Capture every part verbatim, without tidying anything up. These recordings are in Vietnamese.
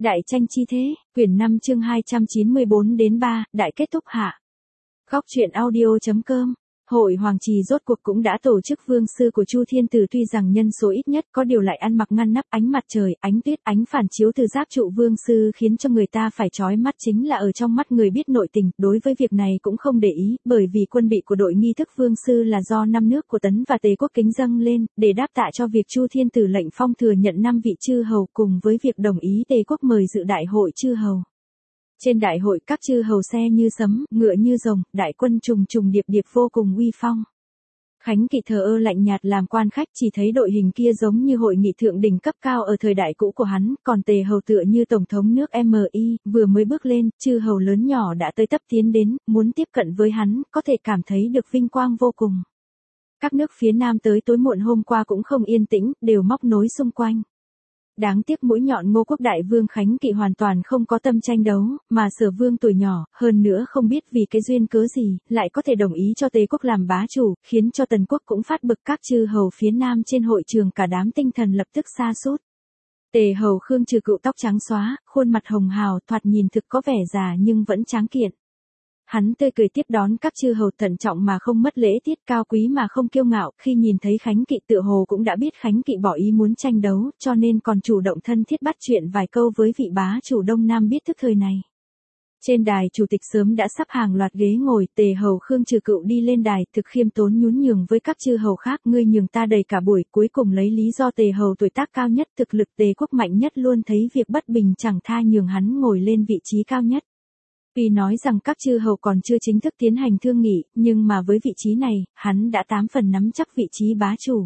Đại tranh chi thế, quyển năm chương hai trăm chín mươi bốn đến ba, đại kết thúc hạ. Góc truyện audio.com. Hội Hoàng Trì rốt cuộc cũng đã tổ chức vương sư của Chu Thiên Tử, tuy rằng nhân số ít nhất, có điều lại ăn mặc ngăn nắp, ánh mặt trời, ánh tuyết, ánh phản chiếu từ giáp trụ vương sư khiến cho người ta phải chói mắt, chính là ở trong mắt người biết nội tình. Đối với việc này cũng không để ý, bởi vì quân bị của đội nghi thức vương sư là do năm nước của Tấn và Tề quốc kính dâng lên, để đáp tạ cho việc Chu Thiên Tử lệnh phong thừa nhận năm vị chư hầu, cùng với việc đồng ý Tề quốc mời dự đại hội chư hầu. Trên đại hội các chư hầu xe như sấm, ngựa như rồng, đại quân trùng trùng điệp điệp vô cùng uy phong. Khánh Kỵ thờ ơ lạnh nhạt làm quan khách, chỉ thấy đội hình kia giống như hội nghị thượng đỉnh cấp cao ở thời đại cũ của hắn, còn Tề hầu tựa như tổng thống nước em i, vừa mới bước lên, chư hầu lớn nhỏ đã tới tấp tiến đến, muốn tiếp cận với hắn, có thể cảm thấy được vinh quang vô cùng. Các nước phía Nam tới tối muộn hôm qua cũng không yên tĩnh, đều móc nối xung quanh. Đáng tiếc mũi nhọn Ngô quốc đại vương Khánh Kỵ hoàn toàn không có tâm tranh đấu, mà Sở vương tuổi nhỏ, hơn nữa không biết vì cái duyên cớ gì, lại có thể đồng ý cho Tề quốc làm bá chủ, khiến cho Tần quốc cũng phát bực. Các chư hầu phía Nam trên hội trường cả đám tinh thần lập tức sa sút. Tề hầu Khương Trừ Cựu tóc trắng xóa, khuôn mặt hồng hào, thoạt nhìn thực có vẻ già nhưng vẫn tráng kiện. Hắn tươi cười tiếp đón các chư hầu, thận trọng mà không mất lễ tiết, cao quý mà không kiêu ngạo. Khi nhìn thấy Khánh Kỵ tựa hồ cũng đã biết Khánh Kỵ bỏ ý muốn tranh đấu, cho nên còn chủ động thân thiết bắt chuyện vài câu với vị bá chủ Đông Nam biết thức thời này. Trên đài chủ tịch sớm đã sắp hàng loạt ghế ngồi, Tề hầu Khương Trừ Cựu đi lên đài, thực khiêm tốn nhún nhường với các chư hầu khác. Ngươi nhường ta đầy cả buổi, cuối cùng lấy lý do Tề hầu tuổi tác cao nhất, thực lực Tề quốc mạnh nhất, luôn thấy việc bất bình chẳng tha, nhường hắn ngồi lên vị trí cao nhất. Vì nói rằng các chư hầu còn chưa chính thức tiến hành thương nghị, nhưng mà với vị trí này, hắn đã tám phần nắm chắc vị trí bá chủ.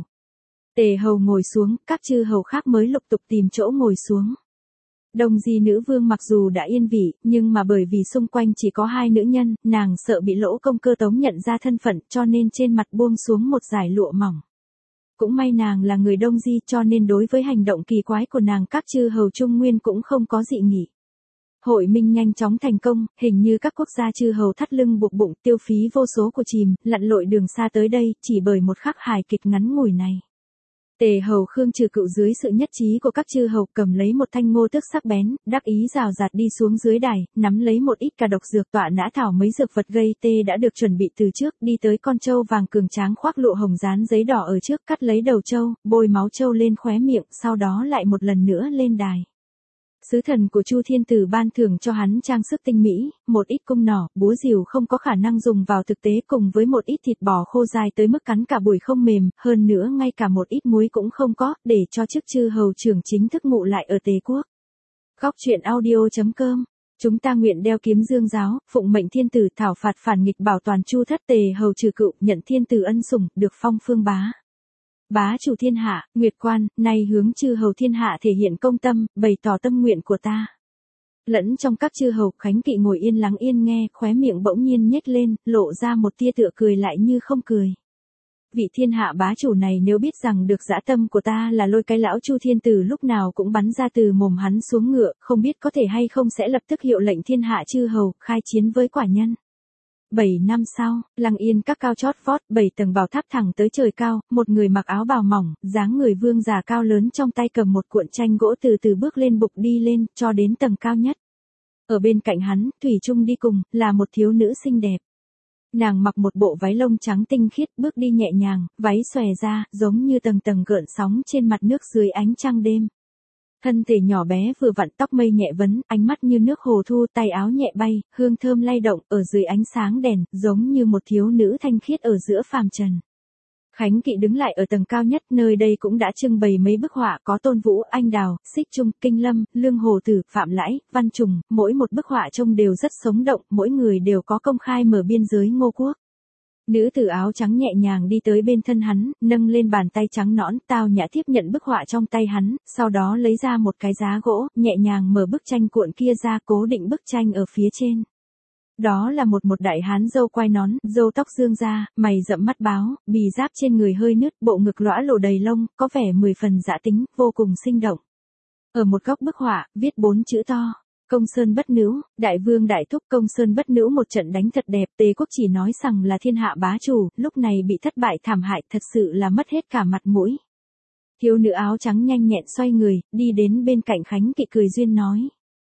Tề hầu ngồi xuống, các chư hầu khác mới lục tục tìm chỗ ngồi xuống. Đông Di nữ vương mặc dù đã yên vị, nhưng mà bởi vì xung quanh chỉ có hai nữ nhân, nàng sợ bị Lỗ Công Cơ tống nhận ra thân phận, cho nên trên mặt buông xuống một dải lụa mỏng. Cũng may nàng là người Đông Di, cho nên đối với hành động kỳ quái của nàng các chư hầu Trung Nguyên cũng không có dị nghị. Hội minh nhanh chóng thành công, hình như các quốc gia chư hầu thắt lưng buộc bụng, tiêu phí vô số của chìm, lặn lội đường xa tới đây, chỉ bởi một khắc hài kịch ngắn ngủi này. Tề hầu Khương Trừ Cựu dưới sự nhất trí của các chư hầu cầm lấy một thanh ngô tước sắc bén, đắc ý rào rạt đi xuống dưới đài, nắm lấy một ít cà độc dược tọa nã thảo mấy dược vật gây tê đã được chuẩn bị từ trước, đi tới con trâu vàng cường tráng khoác lụa hồng dán giấy đỏ ở trước, cắt lấy đầu trâu, bôi máu trâu lên khóe miệng, sau đó lại một lần nữa lên đài. Sứ thần của Chu Thiên Tử ban thưởng cho hắn trang sức tinh mỹ, một ít cung nỏ, búa rìu không có khả năng dùng vào thực tế, cùng với một ít thịt bò khô dài tới mức cắn cả buổi không mềm, hơn nữa ngay cả một ít muối cũng không có, để cho chức chư hầu trưởng chính thức ngụ lại ở Tề quốc. Góc truyện audio.com. Chúng ta nguyện đeo kiếm dương giáo, phụng mệnh thiên tử, thảo phạt phản nghịch, bảo toàn Chu thất. Tề hầu Trừ Cựu nhận thiên tử ân sủng, được phong phương bá. Bá chủ thiên hạ, Nguyệt Quan, nay hướng chư hầu thiên hạ thể hiện công tâm, bày tỏ tâm nguyện của ta. Lẫn trong các chư hầu, Khánh Kỵ ngồi yên lắng yên nghe, khóe miệng bỗng nhiên nhếch lên, lộ ra một tia tựa cười lại như không cười. Vị thiên hạ bá chủ này nếu biết rằng được dã tâm của ta là lôi cái lão Chu Thiên Tử lúc nào cũng bắn ra từ mồm hắn xuống ngựa, không biết có thể hay không sẽ lập tức hiệu lệnh thiên hạ chư hầu, khai chiến với quả nhân. Bảy năm sau, Lăng Yên các cao chót vót, bảy tầng bảo tháp thẳng tới trời cao, một người mặc áo bào mỏng, dáng người vương già cao lớn, trong tay cầm một cuộn tranh gỗ từ từ bước lên bục đi lên, cho đến tầng cao nhất. Ở bên cạnh hắn, thủy chung đi cùng, là một thiếu nữ xinh đẹp. Nàng mặc một bộ váy lông trắng tinh khiết, bước đi nhẹ nhàng, váy xòe ra, giống như tầng tầng gợn sóng trên mặt nước dưới ánh trăng đêm. Thân thể nhỏ bé vừa vặn, tóc mây nhẹ vấn, ánh mắt như nước hồ thu, tay áo nhẹ bay, hương thơm lay động, ở dưới ánh sáng đèn, giống như một thiếu nữ thanh khiết ở giữa phàm trần. Khánh Kỵ đứng lại ở tầng cao nhất, nơi đây cũng đã trưng bày mấy bức họa, có Tôn Vũ, Anh Đào, Xích Trung, Kinh Lâm, Lương Hồ Tử, Phạm Lãi, Văn Trùng, mỗi một bức họa trông đều rất sống động, mỗi người đều có công khai mở biên giới Ngô quốc. Nữ tử áo trắng nhẹ nhàng đi tới bên thân hắn, nâng lên bàn tay trắng nõn, tao nhã tiếp nhận bức họa trong tay hắn, sau đó lấy ra một cái giá gỗ, nhẹ nhàng mở bức tranh cuộn kia ra, cố định bức tranh ở phía trên. Đó là một một đại hán râu quai nón, râu tóc dương ra, mày rậm mắt báo, bì giáp trên người hơi nứt, bộ ngực lõa lồ đầy lông, có vẻ mười phần dã tính, vô cùng sinh động. Ở một góc bức họa, viết bốn chữ to. Công Sơn Bất Nữu, đại vương đại thúc. Công Sơn Bất Nữu một trận đánh thật đẹp, Tề quốc chỉ nói rằng là thiên hạ bá chủ, lúc này bị thất bại thảm hại, thật sự là mất hết cả mặt mũi. Thiếu nữ áo trắng nhanh nhẹn xoay người, đi đến bên cạnh Khánh Kỵ cười duyên nói.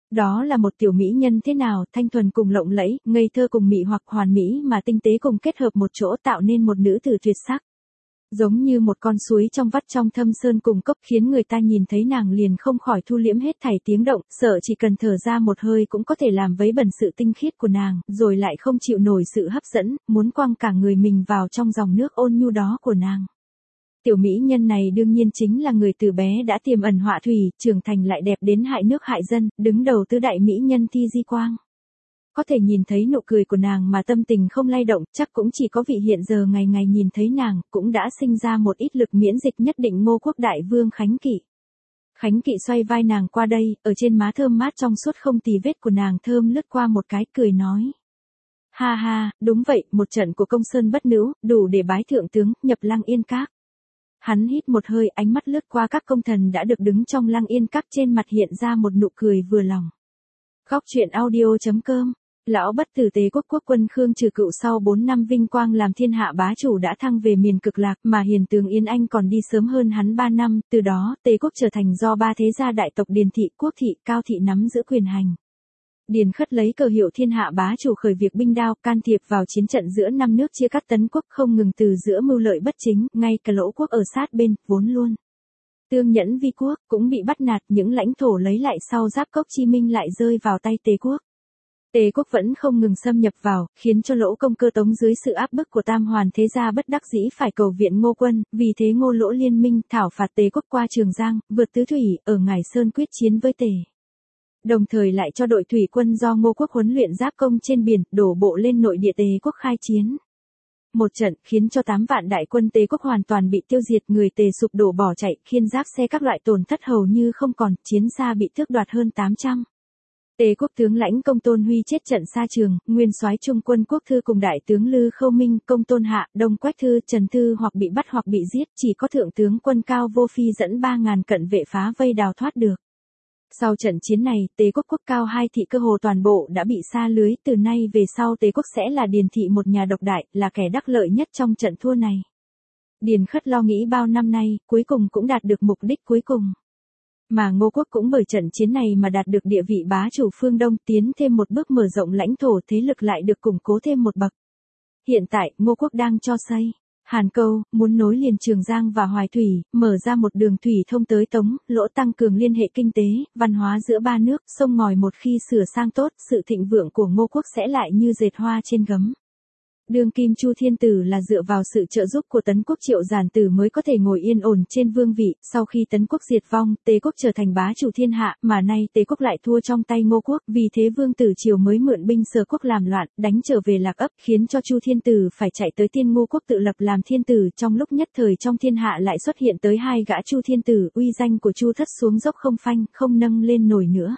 Đó là một tiểu mỹ nhân thế nào, thanh thuần cùng lộng lẫy, ngây thơ cùng mị hoặc hoàn mỹ mà tinh tế cùng kết hợp một chỗ tạo nên một nữ tử tuyệt sắc. Giống như một con suối trong vắt trong thâm sơn cùng cốc khiến người ta nhìn thấy nàng liền không khỏi thu liễm hết thảy tiếng động, sợ chỉ cần thở ra một hơi cũng có thể làm vấy bẩn sự tinh khiết của nàng, rồi lại không chịu nổi sự hấp dẫn, muốn quăng cả người mình vào trong dòng nước ôn nhu đó của nàng. Tiểu mỹ nhân này đương nhiên chính là người từ bé đã tiềm ẩn họa thủy, trưởng thành lại đẹp đến hại nước hại dân, đứng đầu tứ đại mỹ nhân Thi Di Quang. Có thể nhìn thấy nụ cười của nàng mà tâm tình không lay động, chắc cũng chỉ có vị hiện giờ ngày ngày nhìn thấy nàng, cũng đã sinh ra một ít lực miễn dịch nhất định. Ngô Quốc đại vương Khánh Kỵ. Khánh Kỵ xoay vai nàng qua đây, ở trên má thơm mát trong suốt không tì vết của nàng thơm lướt qua một cái, cười nói. Ha ha, đúng vậy, một trận của công sơn bất nữ, đủ để bái thượng tướng, nhập Lăng Yên Các. Hắn hít một hơi, ánh mắt lướt qua các công thần đã được đứng trong Lăng Yên Các, trên mặt hiện ra một nụ cười vừa lòng. Góc truyện audio chấm com. Lão bất tử Tế Quốc quốc quân Khương Trừ Cựu sau bốn năm vinh quang làm thiên hạ bá chủ đã thăng về miền Cực Lạc, mà hiền tướng Yến Anh còn đi sớm hơn hắn ba năm, từ đó Tế Quốc trở thành do ba thế gia đại tộc Điền thị, Quốc thị, Cao thị nắm giữ quyền hành. Điền Khất lấy cờ hiệu thiên hạ bá chủ khởi việc binh đao, can thiệp vào chiến trận giữa năm nước chia cắt Tấn Quốc, không ngừng từ giữa mưu lợi bất chính, ngay cả Lỗ Quốc ở sát bên, vốn luôn tương nhẫn vi quốc, cũng bị bắt nạt, những lãnh thổ lấy lại sau Giáp Cốc Chi Minh lại rơi vào tay Tế Quốc. Tế Quốc vẫn không ngừng xâm nhập vào, khiến cho Lỗ Công Cơ Tống dưới sự áp bức của tam hoàn thế gia bất đắc dĩ phải cầu viện Ngô Quân, vì thế Ngô Lỗ liên minh thảo phạt Tế Quốc qua Trường Giang, vượt tứ thủy, ở Ngải Sơn quyết chiến với Tề. Đồng thời lại cho đội thủy quân do Ngô Quốc huấn luyện giáp công trên biển, đổ bộ lên nội địa Tế Quốc khai chiến. Một trận khiến cho tám vạn đại quân Tế Quốc hoàn toàn bị tiêu diệt, người Tề sụp đổ bỏ chạy, khiên giáp xe các loại tổn thất hầu như không còn, chiến xa bị tước đoạt hơn tám trăm. Tế Quốc tướng lãnh Công Tôn Huy chết trận xa trường, nguyên soái trung quân Quốc Thư cùng đại tướng Lư Khâu Minh, Công Tôn Hạ, Đông Quách Thư, Trần Thư hoặc bị bắt hoặc bị giết, chỉ có thượng tướng quân Cao Vô Phi dẫn ba ngàn cận vệ phá vây đào thoát được. Sau trận chiến này, Tế Quốc quốc Cao hai thị cơ hồ toàn bộ đã bị sa lưới, từ nay về sau Tế Quốc sẽ là Điền thị một nhà độc đại, là kẻ đắc lợi nhất trong trận thua này. Điền Khất lo nghĩ bao năm nay, cuối cùng cũng đạt được mục đích cuối cùng. Mà Ngô Quốc cũng bởi trận chiến này mà đạt được địa vị bá chủ phương Đông, tiến thêm một bước mở rộng lãnh thổ, thế lực lại được củng cố thêm một bậc. Hiện tại, Ngô Quốc đang cho xây Hàn Câu, muốn nối liền Trường Giang và Hoài Thủy, mở ra một đường thủy thông tới Tống, Lỗ, tăng cường liên hệ kinh tế, văn hóa giữa ba nước, sông ngòi một khi sửa sang tốt, sự thịnh vượng của Ngô Quốc sẽ lại như dệt hoa trên gấm. Đương kim Chu Thiên Tử là dựa vào sự trợ giúp của Tấn Quốc Triệu Giản Tử mới có thể ngồi yên ổn trên vương vị, sau khi Tấn Quốc diệt vong, Tế Quốc trở thành bá chủ thiên hạ, mà nay Tế Quốc lại thua trong tay Ngô Quốc, vì thế Vương Tử Triều mới mượn binh Sở Quốc làm loạn, đánh trở về Lạc Ấp, khiến cho Chu Thiên Tử phải chạy tới Tiên Ngô Quốc tự lập làm thiên tử, trong lúc nhất thời trong thiên hạ lại xuất hiện tới hai gã Chu Thiên Tử, uy danh của Chu Thất xuống dốc không phanh, không nâng lên nổi nữa.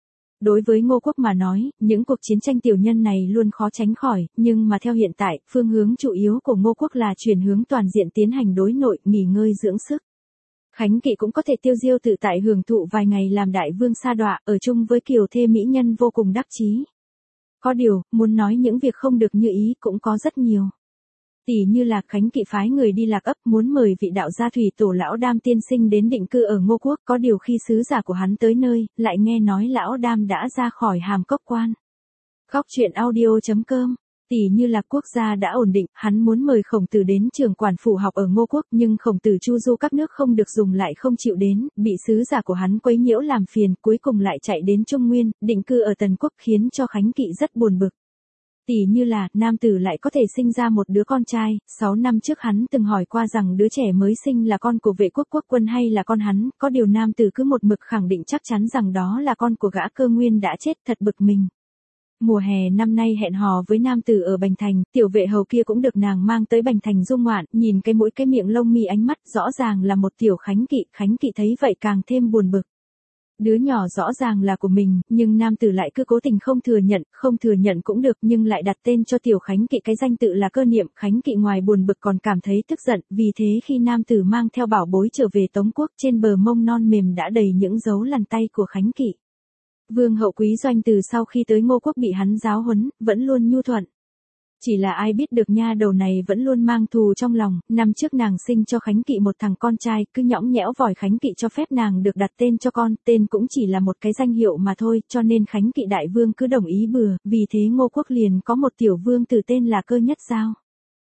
Đối với Ngô Quốc mà nói, những cuộc chiến tranh tiểu nhân này luôn khó tránh khỏi, nhưng mà theo hiện tại, phương hướng chủ yếu của Ngô Quốc là chuyển hướng toàn diện tiến hành đối nội, nghỉ ngơi dưỡng sức. Khánh Kỵ cũng có thể tiêu diêu tự tại hưởng thụ vài ngày làm đại vương sa đọa, ở chung với kiều thê mỹ nhân vô cùng đắc chí. Có điều, muốn nói những việc không được như ý cũng có rất nhiều. Tỷ như là Khánh Kỵ phái người đi Lạc Ấp muốn mời vị đạo gia thủy tổ lão Đam tiên sinh đến định cư ở Ngô Quốc, có điều khi sứ giả của hắn tới nơi, lại nghe nói lão Đam đã ra khỏi Hàm Cốc quan. Góc truyện audio chấm com. Tỷ như là quốc gia đã ổn định, hắn muốn mời Khổng Tử đến trường quản phủ học ở Ngô Quốc, nhưng Khổng Tử chu du các nước không được dùng lại không chịu đến, bị sứ giả của hắn quấy nhiễu làm phiền, cuối cùng lại chạy đến Trung Nguyên, định cư ở Tần Quốc, khiến cho Khánh Kỵ rất buồn bực. Tỷ như là, nam tử lại có thể sinh ra một đứa con trai, sáu năm trước hắn từng hỏi qua rằng đứa trẻ mới sinh là con của Vệ Quốc quốc quân hay là con hắn, có điều nam tử cứ một mực khẳng định chắc chắn rằng đó là con của gã Cơ Nguyên đã chết, thật bực mình. Mùa hè năm nay hẹn hò với nam tử ở Bành Thành, tiểu vệ hầu kia cũng được nàng mang tới Bành Thành dung ngoạn, nhìn cái mũi cái miệng lông mi ánh mắt, rõ ràng là một tiểu Khánh Kỵ, Khánh Kỵ thấy vậy càng thêm buồn bực. Đứa nhỏ rõ ràng là của mình, nhưng nam tử lại cứ cố tình không thừa nhận, không thừa nhận cũng được, nhưng lại đặt tên cho tiểu Khánh Kỵ cái danh tự là Cơ Niệm. Khánh Kỵ ngoài buồn bực còn cảm thấy tức giận, vì thế khi nam tử mang theo bảo bối trở về Tống Quốc, trên bờ mông non mềm đã đầy những dấu lằn tay của Khánh Kỵ. Vương hậu Quý Doanh từ sau khi tới Ngô Quốc bị hắn giáo huấn, vẫn luôn nhu thuận. Chỉ là ai biết được nha đầu này vẫn luôn mang thù trong lòng, năm trước nàng sinh cho Khánh Kỵ một thằng con trai, cứ nhõng nhẽo vòi Khánh Kỵ cho phép nàng được đặt tên cho con, tên cũng chỉ là một cái danh hiệu mà thôi, cho nên Khánh Kỵ đại vương cứ đồng ý bừa, vì thế Ngô Quốc liền có một tiểu vương tử tên là Cơ Nhất Giao.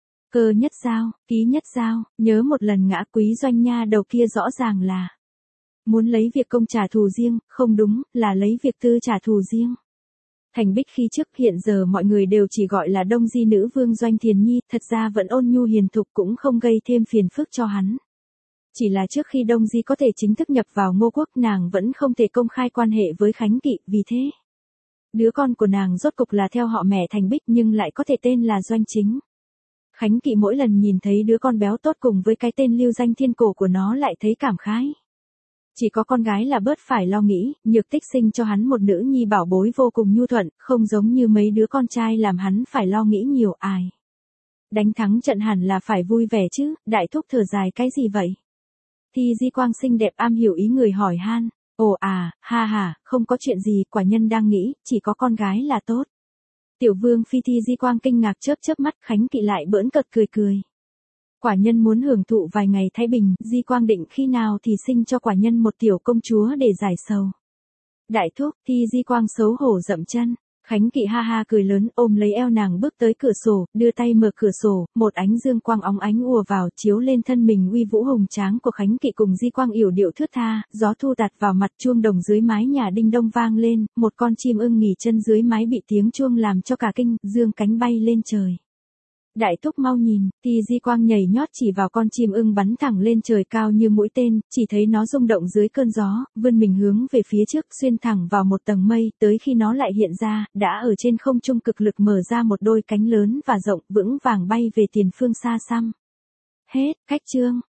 Cơ Nhất Giao, Ký Nhất Giao, nhớ một lần ngã Quý Doanh nha đầu kia rõ ràng là muốn lấy việc công trả thù riêng, không đúng, là lấy việc tư trả thù riêng. Thành Bích khi trước, hiện giờ mọi người đều chỉ gọi là Đông Di nữ vương Doanh Thiền Nhi, thật ra vẫn ôn nhu hiền thục, cũng không gây thêm phiền phức cho hắn. Chỉ là trước khi Đông Di có thể chính thức nhập vào Ngô Quốc, nàng vẫn không thể công khai quan hệ với Khánh Kỵ, vì thế đứa con của nàng rốt cục là theo họ mẹ Thành Bích nhưng lại có thể tên là Doanh Chính. Khánh Kỵ mỗi lần nhìn thấy đứa con béo tốt cùng với cái tên lưu danh thiên cổ của nó lại thấy cảm khái. Chỉ có con gái là bớt phải lo nghĩ, Nhược Tích sinh cho hắn một nữ nhi bảo bối vô cùng nhu thuận, không giống như mấy đứa con trai làm hắn phải lo nghĩ nhiều. Ai đánh thắng trận hẳn là phải vui vẻ chứ, đại thúc thở dài cái gì vậy? Thi Di Quang xinh đẹp am hiểu ý người hỏi han. Ồ à, ha ha, không có chuyện gì, quả nhân đang nghĩ, chỉ có con gái là tốt. Tiểu vương phi. Thi Di Quang kinh ngạc chớp chớp mắt, Khánh Kỵ lại bỡn cợt cười cười. Quả nhân muốn hưởng thụ vài ngày thái bình, Di Quang định khi nào thì sinh cho quả nhân một tiểu công chúa để giải sầu. Đại thúc. Thi Di Quang xấu hổ dậm chân. Khánh Kỵ ha ha cười lớn, ôm lấy eo nàng bước tới cửa sổ, đưa tay mở cửa sổ, một ánh dương quang óng ánh ùa vào, chiếu lên thân mình uy vũ hùng tráng của Khánh Kỵ cùng Di Quang yểu điệu thướt tha, gió thu tạt vào mặt, chuông đồng dưới mái nhà đinh đông vang lên, một con chim ưng nghỉ chân dưới mái bị tiếng chuông làm cho cả kinh, dương cánh bay lên trời. Đại thúc mau nhìn. Thi Di Quang nhảy nhót chỉ vào con chim ưng bắn thẳng lên trời cao như mũi tên, chỉ thấy nó rung động dưới cơn gió, vươn mình hướng về phía trước, xuyên thẳng vào một tầng mây, tới khi nó lại hiện ra, đã ở trên không trung cực lực mở ra một đôi cánh lớn và rộng, vững vàng bay về tiền phương xa xăm. Hết, cách chương.